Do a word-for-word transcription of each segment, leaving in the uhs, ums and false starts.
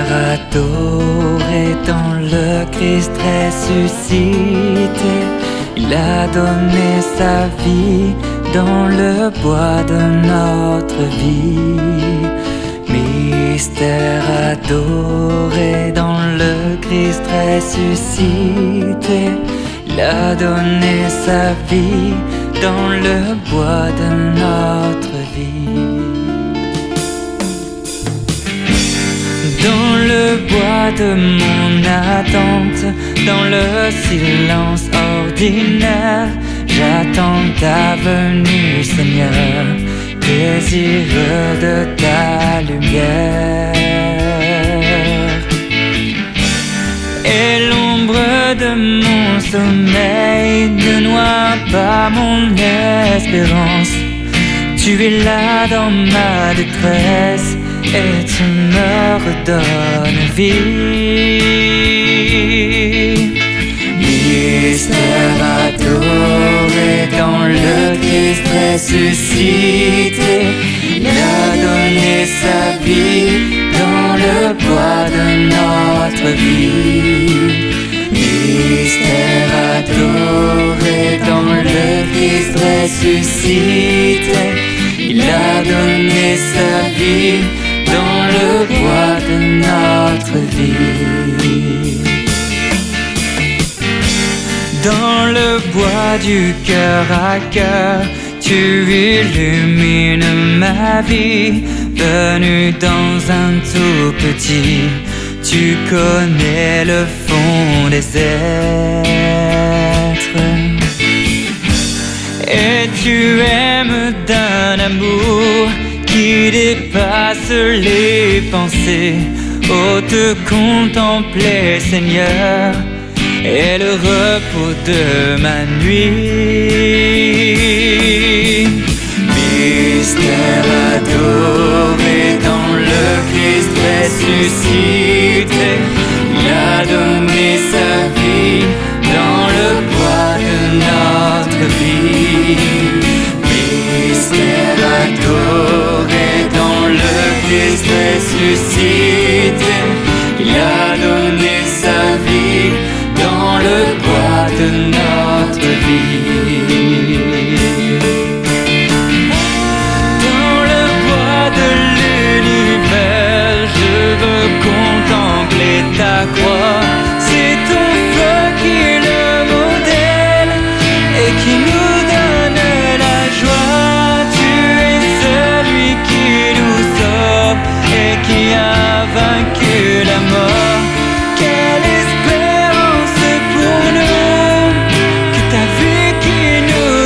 adoré dans le Christ ressuscité. Il a donné sa vie dans le bois de notre vie. Mystère adoré dans le Christ ressuscité. Il a donné sa vie dans le bois de notre vie. Dans le bois de mon attente, dans le silence ordinaire, j'attends ta venue, Seigneur, désireux de ta lumière. Et l'ombre de mon sommeil ne noie pas mon espérance. Tu es là dans ma détresse et tu me redonnes vie. Mystère adoré dans le Christ ressuscité. Il a donné sa vie dans le bois de notre vie. Mystère adoré dans le Christ ressuscité. Il a donné sa vie dans le bois de notre vie. Dans le bois du cœur à cœur, tu illumines ma vie. Venu dans un tout petit, tu connais le fond des êtres. Et tu aimes d'un amour qui dépasse les pensées. Oh, te contempler, Seigneur, est le repos de ma nuit. Mystère adoré dans le Christ ressuscité. Il a donné sa vie dans le bois de notre vie. Mystère adoré dans le Christ ressuscité. Il a donné sa vie dans le bois de notre vie. Dans le bois de l'univers, je veux contempler ta croix. C'est ton feu qui est le modèle et qui nous donne la joie. Tu es celui qui nous sauve et qui a vaincu la mort. Quelle espérance pour nous, que ta vie qui nous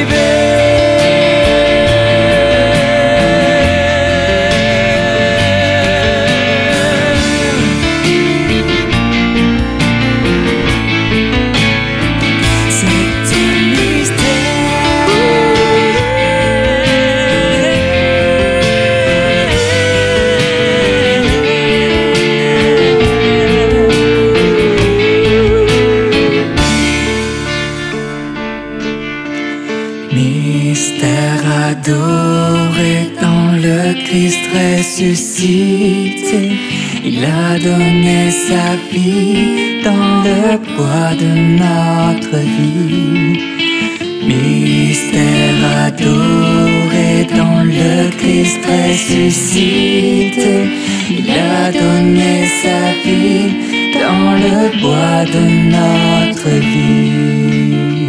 Mystère adoré dans le Christ ressuscité. Il a donné sa vie dans le bois de notre vie. Mystère adoré dans le Christ ressuscité. Il a donné sa vie dans le bois de notre vie.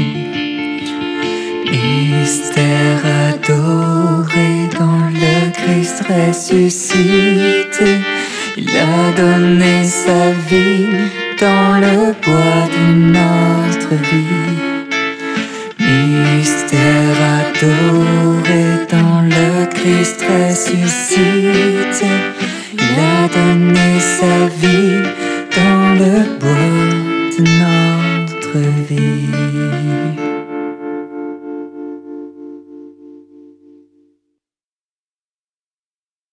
Mystère adoré dans le Christ ressuscité. Il a donné sa vie dans le bois de notre vie. Mystère adoré dans le Christ ressuscité. Il a donné sa vie dans le bois de notre vie.